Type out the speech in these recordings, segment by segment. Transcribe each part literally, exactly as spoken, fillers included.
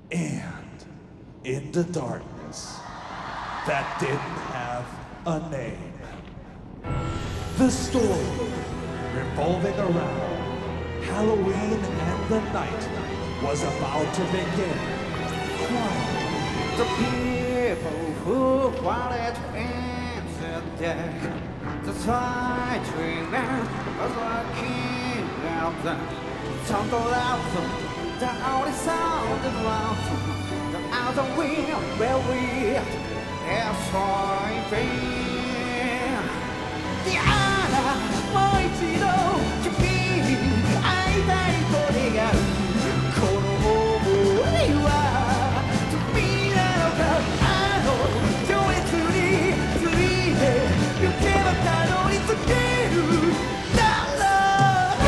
And in the darkness that didn't have a name, the story revolving around Halloween and the night was about to begin. Quiet. The people who wanted to end the day, the side dreaming was walking out there. Sound loud, the only sound is loud. The other wind where we are thriving. The other, もう一度君に会いたいことがある。この想いは君なのか、あの情熱について行けばたどり着けるだろう。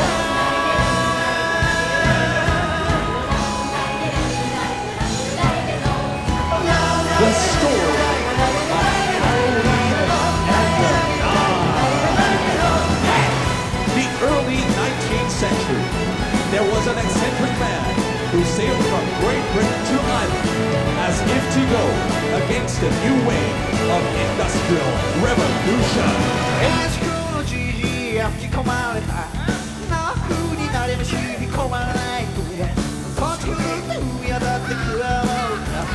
The story of Halloween and the night. The early nineteenth century, there was an eccentric man who sailed from Great Britain to Ireland as if to go against the new wave of industrial revolution. エスクのじじや吹き込まれたな風になれば染み込まないと途中で上だって加わるな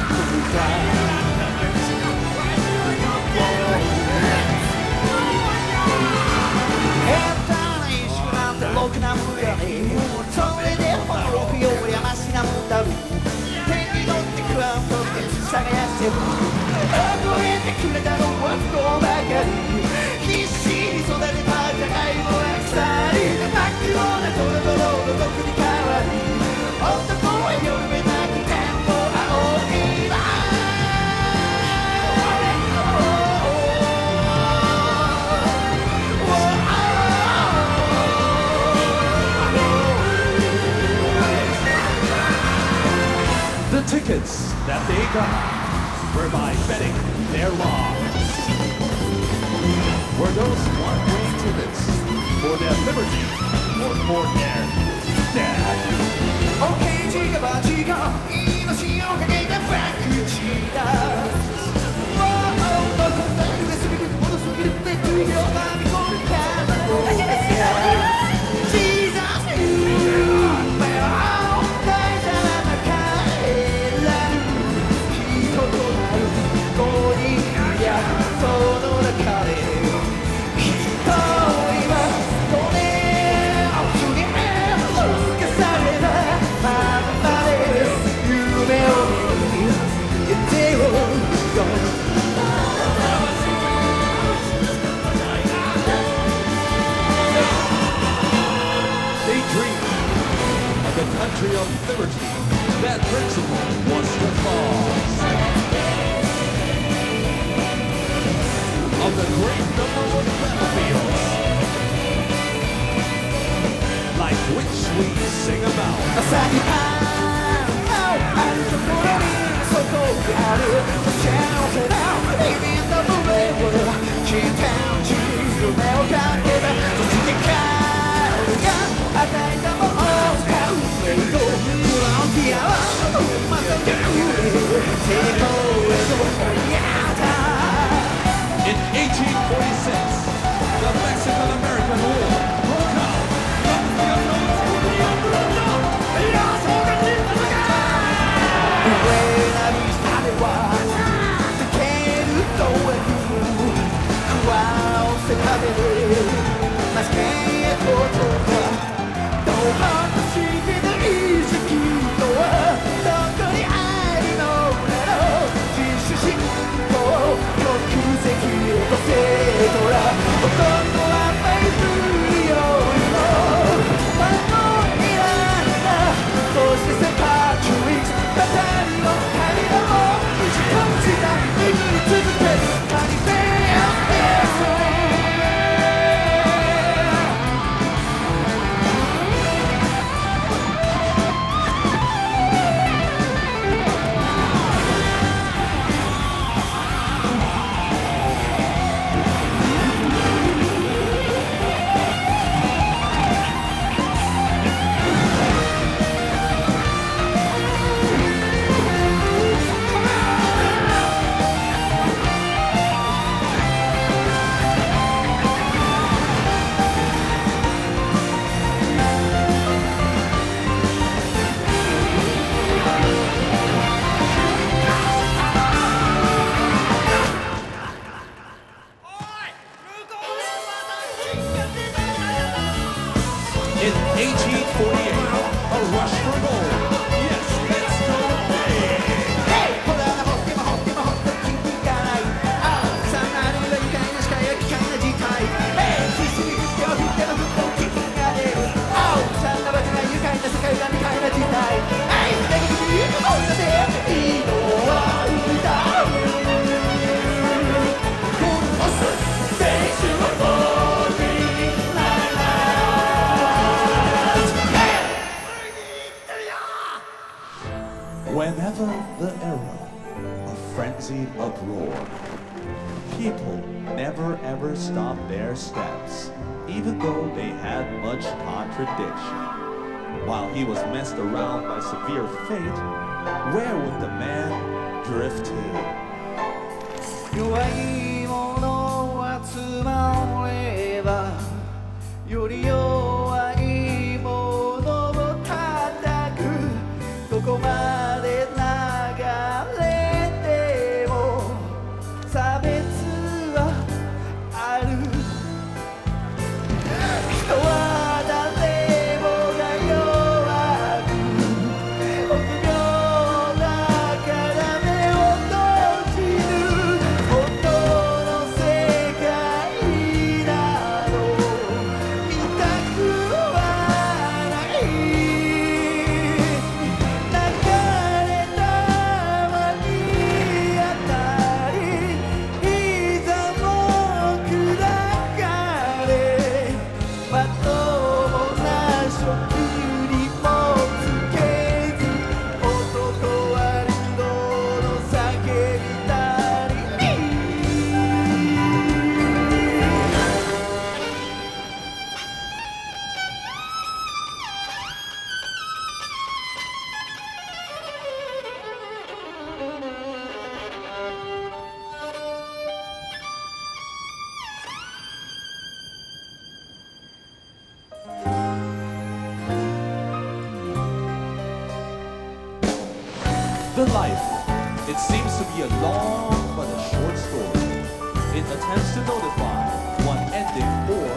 下手な意識なんてろくな無駄にそれで驚くよりはマシなもんだろう手に乗ってクラウンとって探してる覚えてくれたのは不幸ばかり必死に育てたじゃがいもが腐り真っ黒なドロドロの毒に変わり男は読めなくても青いだ The tickets that they got were by betting their lives. Were those one-way tickets for their liberty or for their death? おけじがバチが命をかけたバクチだわあ残った上すぎるものすぎるって空気を飲み込んだJesus you may all 大事な中選ぶ人となる五人やその中で一人は5年後に受けされたままで夢を見てよ They dreamed of the country of liberty. That principle was the cause of the great number of battlefields, like which we sing about. 朝にあるところにそこがある幸せな意味の上を消えたうちに夢をかけたそして彼が与えたものを使うメイドフランティアはまた逆に成功へと追いやった In eighteen forty-six, the Mexican-American War broke out. 上なる下ではでけるとは食わせたでマスケへと飛んだどう果たしての意識とはどこにあるのだろう自主信仰国籍と生徒ら男はフェイスよりも守りながらそしてセパチュリックバタリの旅の打ち込む時代巡り続けるマニフェスト Whenever the era of frenzied uproar, people never ever stopped their steps, even though they had much contradiction. While he was messed around by severe fate, where would the man drift to? 弱い者は集まればより弱い者を叩くどこまで流れても差別はある人は誰もが弱く臆病だから目を閉じる本当の世界など見たくはない流れたまに当たり膝も砕かれまともな職にもつけず男は流動の叫びたりに The life, it seems to be a long but a short story. It attempts to notify one ending or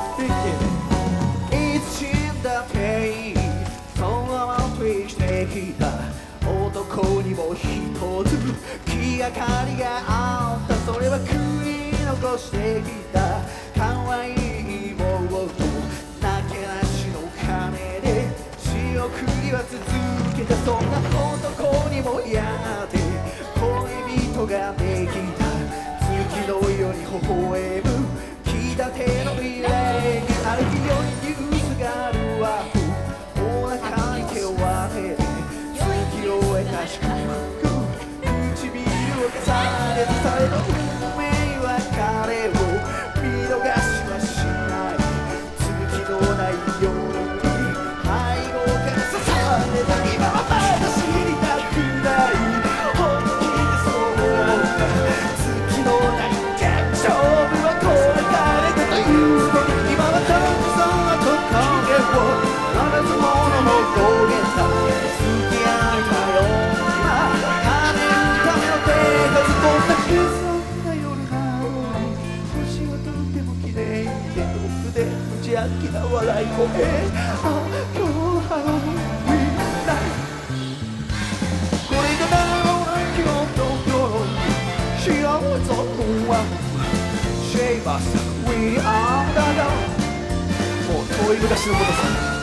beginning. いつ死んだってそのまま生きてきた男にも一つ気がかりがあったそれは食い残してきた可愛い妹なけなしの金で仕送りは続けたそんな男にもやがて恋人ができた月のように微笑む気立ての未来がある日よりニュースがあるわお腹に手を当てて月を得た祝福唇を重ねてされの運命は彼を見逃しはしない月のない夜に背後から刺された今はまだ知りたくない本気でそう思った月のない勝負はこれ誰かというと今はたくさんのトカゲを話す者の語源だ好きあったよ今羽打ための手がずっとなくそんな夜なのに星はとっても綺麗で奥で無邪気な笑い声あ今日はハロウィンだこれがだろうな今日の夜に幸せのワンシェイバース We are the もう遠い昔のことさ